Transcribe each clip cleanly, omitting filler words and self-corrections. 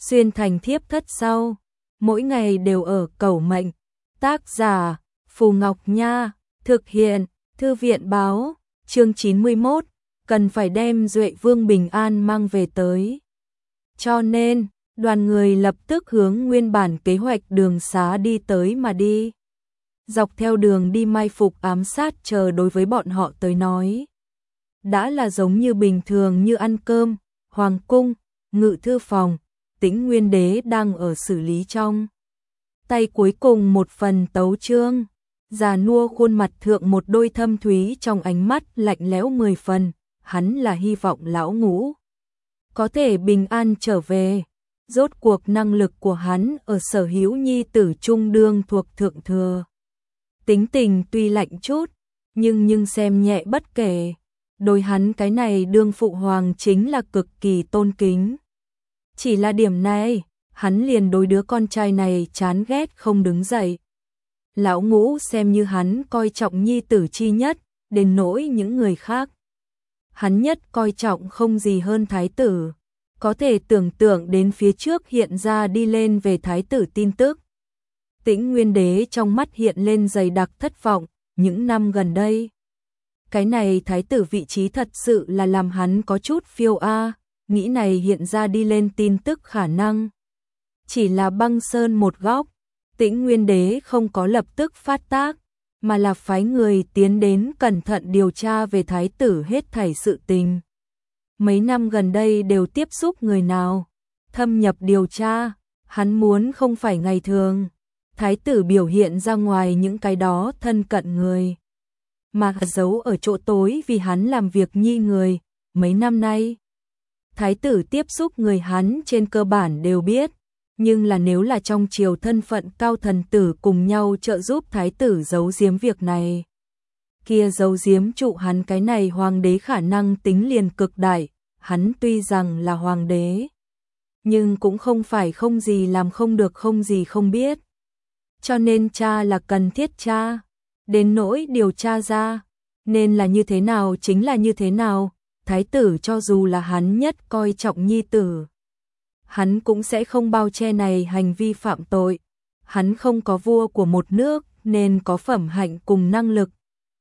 xuyên thành thiếp thất sau, mỗi ngày đều ở cầu mệnh. Tác giả Phù Ngọc Nha, thực hiện Thư viện báo, chương 91, cần phải đem Duệ Vương bình an mang về tới. Cho nên, đoàn người lập tức hướng nguyên bản kế hoạch đường xá đi tới mà đi. Dọc theo đường đi mai phục ám sát chờ đối với bọn họ tới nói. Đã là giống như bình thường như ăn cơm, hoàng cung, ngự thư phòng, Tĩnh Nguyên Đế đang ở xử lý trong. Tay cuối cùng một phần tấu chương, già nua khuôn mặt thượng một đôi thâm thúy trong ánh mắt lạnh lẽo 10 phần, hắn là hy vọng lão Ngũ có thể bình an trở về. Rốt cuộc năng lực của hắn ở sở hữu nhi tử trung đương thuộc thượng thừa. Tính tình tuy lạnh chút, nhưng xem nhẹ bất kể. Đối hắn cái này đương phụ hoàng chính là cực kỳ tôn kính. Chỉ là điểm này, hắn liền đối đứa con trai này chán ghét không đứng dậy. Lão Ngũ xem như hắn coi trọng nhi tử chi nhất, đến nỗi những người khác. Hắn nhất coi trọng không gì hơn thái tử. Có thể tưởng tượng đến phía trước hiện ra đi lên về thái tử tin tức. Tĩnh Nguyên Đế trong mắt hiện lên dày đặc thất vọng, những năm gần đây. Cái này thái tử vị trí thật sự là làm hắn có chút phiêu nghĩ này hiện ra đi lên tin tức khả năng. Chỉ là băng sơn một góc, Tĩnh Nguyên Đế không có lập tức phát tác, mà là phái người tiến đến cẩn thận điều tra về thái tử hết thảy sự tình. Mấy năm gần đây đều tiếp xúc người nào, thâm nhập điều tra, hắn muốn không phải ngày thường. Thái tử biểu hiện ra ngoài những cái đó thân cận người, mà giấu ở chỗ tối vì hắn làm việc nhi người. Mấy năm nay, thái tử tiếp xúc người hắn trên cơ bản đều biết, nhưng là nếu là trong triều thân phận cao thần tử cùng nhau trợ giúp thái tử giấu giếm việc này, kia giấu giếm trụ hắn cái này hoàng đế khả năng tính liền cực đại. Hắn tuy rằng là hoàng đế, nhưng cũng không phải không gì làm không được không gì không biết. Cho nên cha là cần thiết cha, đến nỗi điều tra ra, nên là như thế nào chính là như thế nào. Thái tử cho dù là hắn nhất coi trọng nhi tử, hắn cũng sẽ không bao che này hành vi phạm tội. Hắn không có vua của một nước nên có phẩm hạnh cùng năng lực.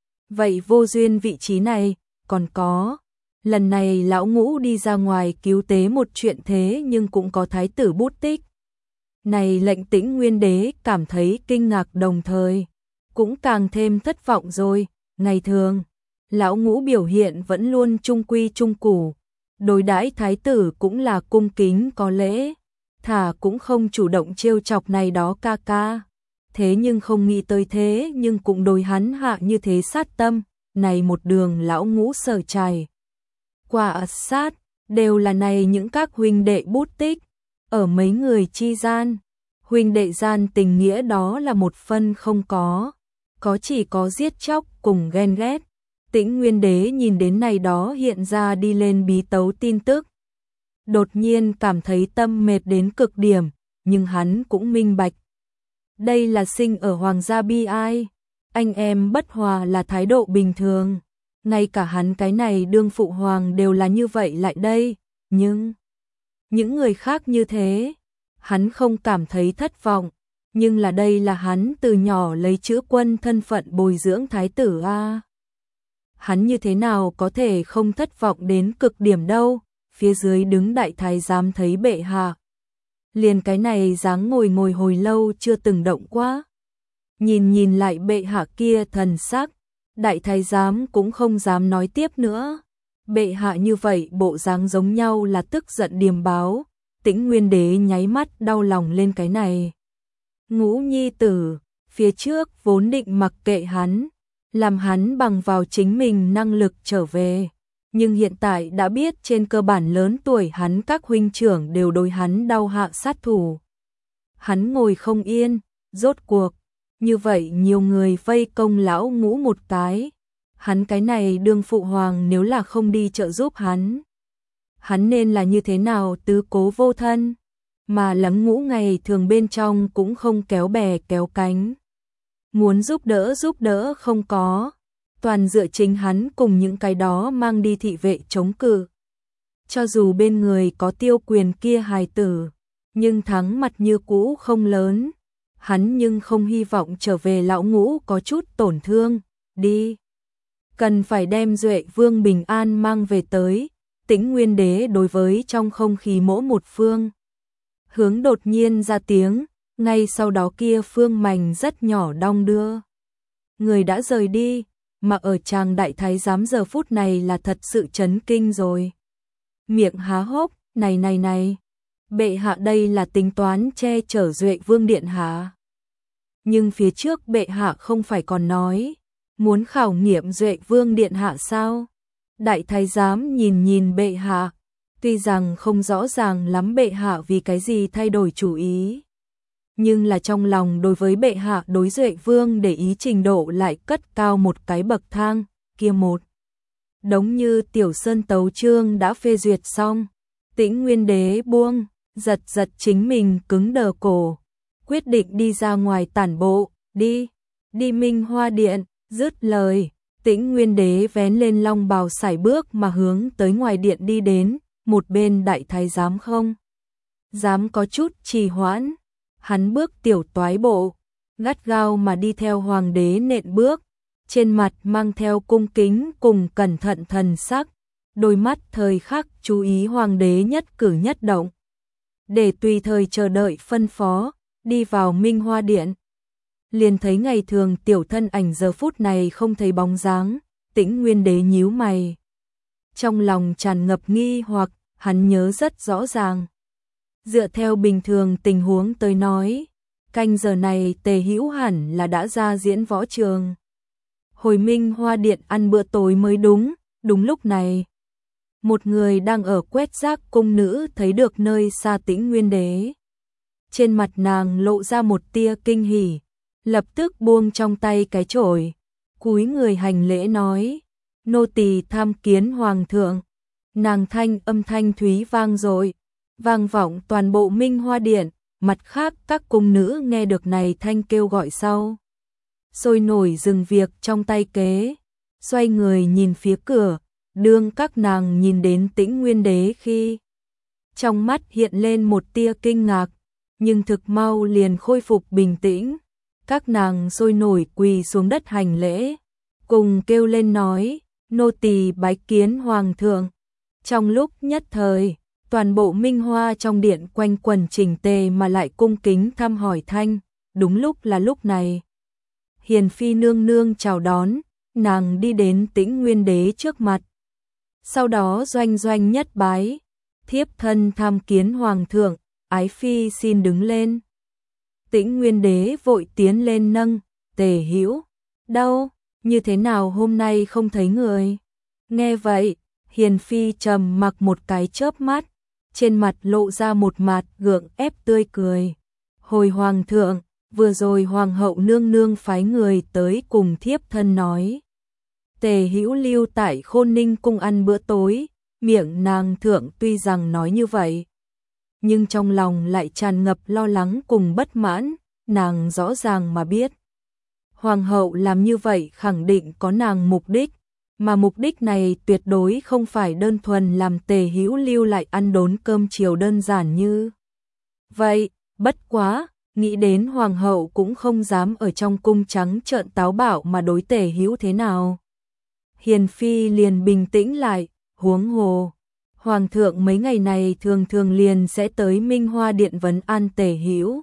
Vậy vô duyên vị trí này, còn có. Lần này lão Ngũ đi ra ngoài cứu tế một chuyện thế nhưng cũng có thái tử bút tích. Này lệnh Tĩnh Nguyên Đế cảm thấy kinh ngạc đồng thời, cũng càng thêm thất vọng rồi. Ngày thường, lão Ngũ biểu hiện vẫn luôn trung quy trung củ, đối đãi thái tử cũng là cung kính có lễ, thà cũng không chủ động trêu chọc này đó ca ca. Thế nhưng không nghĩ tới thế nhưng cũng đối hắn hạ như thế sát tâm, này một đường lão Ngũ sở trải qua sát, đều là này những các huynh đệ bút tích. Ở mấy người chi gian, huynh đệ gian tình nghĩa đó là một phân không có chỉ có giết chóc cùng ghen ghét. Tĩnh Nguyên Đế nhìn đến này đó hiện ra đi lên bí tấu tin tức, đột nhiên cảm thấy tâm mệt đến cực điểm, nhưng hắn cũng minh bạch. Đây là sinh ở hoàng gia bi ai, anh em bất hòa là thái độ bình thường. Ngay cả hắn cái này đương phụ hoàng đều là như vậy lại đây, nhưng những người khác như thế, hắn không cảm thấy thất vọng, nhưng là đây là hắn từ nhỏ lấy chữ quân thân phận bồi dưỡng thái tử Hắn như thế nào có thể không thất vọng đến cực điểm đâu. Phía dưới đứng đại thái giám thấy bệ hạ, liền cái này dáng ngồi hồi lâu chưa từng động quá. Nhìn lại bệ hạ kia thần sắc, đại thái giám cũng không dám nói tiếp nữa. Bệ hạ như vậy bộ dáng giống nhau là tức giận điềm báo. Tĩnh Nguyên Đế nháy mắt đau lòng lên cái này Ngũ nhi tử, phía trước vốn định mặc kệ hắn, làm hắn bằng vào chính mình năng lực trở về. Nhưng hiện tại đã biết trên cơ bản lớn tuổi hắn các huynh trưởng đều đối hắn đau hạ sát thủ. Hắn ngồi không yên, rốt cuộc. Như vậy nhiều người vây công lão Ngũ một cái. Hắn cái này đương phụ hoàng nếu là không đi trợ giúp hắn nên là như thế nào tứ cố vô thân. Mà lắng Ngũ ngày thường bên trong cũng không kéo bè kéo cánh. Muốn giúp đỡ không có. Toàn dựa chính hắn cùng những cái đó mang đi thị vệ chống cự. Cho dù bên người có Tiêu Quyền kia hài tử, nhưng thắng mặt như cũ không lớn. Hắn nhưng không hy vọng trở về lão ngũ có chút tổn thương, đi. Cần phải đem Duệ Vương bình an mang về tới, Tĩnh Nguyên Đế đối với trong không khí mỗi một phương. Hướng đột nhiên ra tiếng, ngay sau đó kia phương mành rất nhỏ đong đưa. Người đã rời đi, mà ở chàng đại thái giám giờ phút này là thật sự chấn kinh rồi. Miệng há hốc, này, bệ hạ đây là tính toán che chở Duệ Vương điện hạ. Nhưng phía trước bệ hạ không phải còn nói, muốn khảo nghiệm Duệ Vương điện hạ sao? Đại thái giám nhìn bệ hạ, tuy rằng không rõ ràng lắm bệ hạ vì cái gì thay đổi chủ ý. Nhưng là trong lòng đối với bệ hạ đối Duệ Vương để ý trình độ lại cất cao một cái bậc thang, kia một. Đống như Tiểu Sơn tấu chương đã phê duyệt xong, Tĩnh Nguyên Đế buông, giật chính mình cứng đờ cổ, quyết định đi ra ngoài tản bộ, đi Minh Hoa Điện, dứt lời, Tĩnh Nguyên Đế vén lên long bào sải bước mà hướng tới ngoài điện đi đến, một bên đại thái giám không dám có chút trì hoãn, hắn bước tiểu toái bộ, gắt gao mà đi theo hoàng đế nện bước, trên mặt mang theo cung kính cùng cẩn thận thần sắc, đôi mắt thời khắc chú ý hoàng đế nhất cử nhất động, để tùy thời chờ đợi phân phó, đi vào Minh Hoa Điện. Liền thấy ngày thường tiểu thân ảnh giờ phút này không thấy bóng dáng, Tĩnh Nguyên Đế nhíu mày. Trong lòng tràn ngập nghi hoặc, hắn nhớ rất rõ ràng. Dựa theo bình thường tình huống tới nói, canh giờ này Tề Hữu hẳn là đã ra diễn võ trường. Hồi Minh Hoa Điện ăn bữa tối mới đúng lúc này. Một người đang ở quét rác cung nữ thấy được nơi xa Tĩnh Nguyên Đế. Trên mặt nàng lộ ra một tia kinh hỉ, lập tức buông trong tay cái chổi, cúi người hành lễ nói, nô tỳ tham kiến hoàng thượng. Nàng âm thanh thúy vang dội, vang vọng toàn bộ Minh Hoa Điện, mặt khác các cung nữ nghe được này thanh kêu gọi sau. Sôi nổi dừng việc trong tay kế, xoay người nhìn phía cửa, đương các nàng nhìn đến Tĩnh Nguyên Đế khi trong mắt hiện lên một tia kinh ngạc, nhưng thực mau liền khôi phục bình tĩnh. Các nàng sôi nổi quỳ xuống đất hành lễ, cùng kêu lên nói, nô tỳ bái kiến hoàng thượng. Trong lúc nhất thời, toàn bộ Minh Hoa trong điện quanh quần chỉnh tề mà lại cung kính thăm hỏi thanh, đúng lúc là lúc này. Hiền phi nương nương chào đón, nàng đi đến Tĩnh Nguyên Đế trước mặt. Sau đó doanh nhất bái, thiếp thân tham kiến hoàng thượng, ái phi xin đứng lên. Tĩnh Nguyên Đế vội tiến lên nâng, Tề Hữu, đâu, như thế nào hôm nay không thấy người? Nghe vậy, Hiền phi trầm mặc một cái chớp mắt, trên mặt lộ ra một mặt gượng ép tươi cười. Hồi hoàng thượng, vừa rồi hoàng hậu nương nương phái người tới cùng thiếp thân nói. Tề Hữu lưu tại Khôn Ninh cung ăn bữa tối, miệng nàng thượng tuy rằng nói như vậy, nhưng trong lòng lại tràn ngập lo lắng cùng bất mãn, nàng rõ ràng mà biết. Hoàng hậu làm như vậy khẳng định có nàng mục đích, mà mục đích này tuyệt đối không phải đơn thuần làm Tề Hữu lưu lại ăn đốn cơm chiều đơn giản như vậy, bất quá, nghĩ đến hoàng hậu cũng không dám ở trong cung trắng trợn táo bạo mà đối Tề Hữu thế nào. Hiền phi liền bình tĩnh lại, huống hồ. Hoàng thượng mấy ngày này thường liền sẽ tới Minh Hoa Điện vấn an Tề Hữu.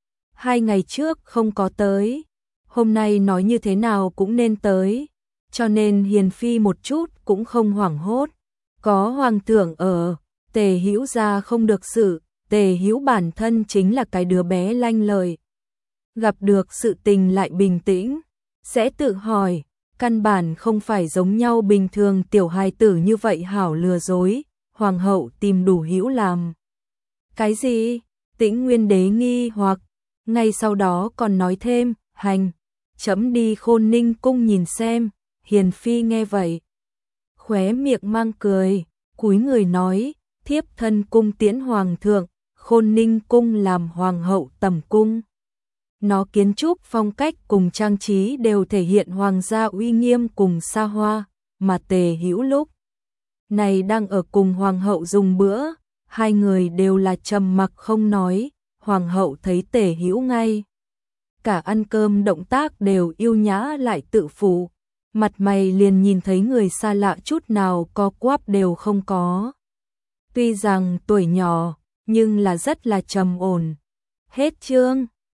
2 ngày trước không có tới, hôm nay nói như thế nào cũng nên tới, cho nên Hiền phi một chút cũng không hoảng hốt. Có hoàng thượng ở, Tề Hữu ra không được sự, Tề Hữu bản thân chính là cái đứa bé lanh lợi. Gặp được sự tình lại bình tĩnh, sẽ tự hỏi, căn bản không phải giống nhau bình thường tiểu hài tử như vậy hảo lừa dối. Hoàng hậu tìm đủ Hữu làm cái gì? Tĩnh Nguyên Đế nghi hoặc, ngay sau đó còn nói thêm, hành, chấm đi Khôn Ninh cung nhìn xem. Hiền phi nghe vậy, khóe miệng mang cười, cúi người nói, thiếp thân cung tiễn hoàng thượng, Khôn Ninh cung làm hoàng hậu tầm cung. Nó kiến trúc phong cách cùng trang trí đều thể hiện hoàng gia uy nghiêm cùng xa hoa, mà Tề Hữu lúc này đang ở cùng hoàng hậu dùng bữa, hai người đều là trầm mặc không nói, hoàng hậu thấy Tề Hữu ngay cả ăn cơm động tác đều yêu nhã lại tự phụ, mặt mày liền nhìn thấy người xa lạ chút nào co quắp đều không có. Tuy rằng tuổi nhỏ, nhưng là rất là trầm ổn. Hết chương.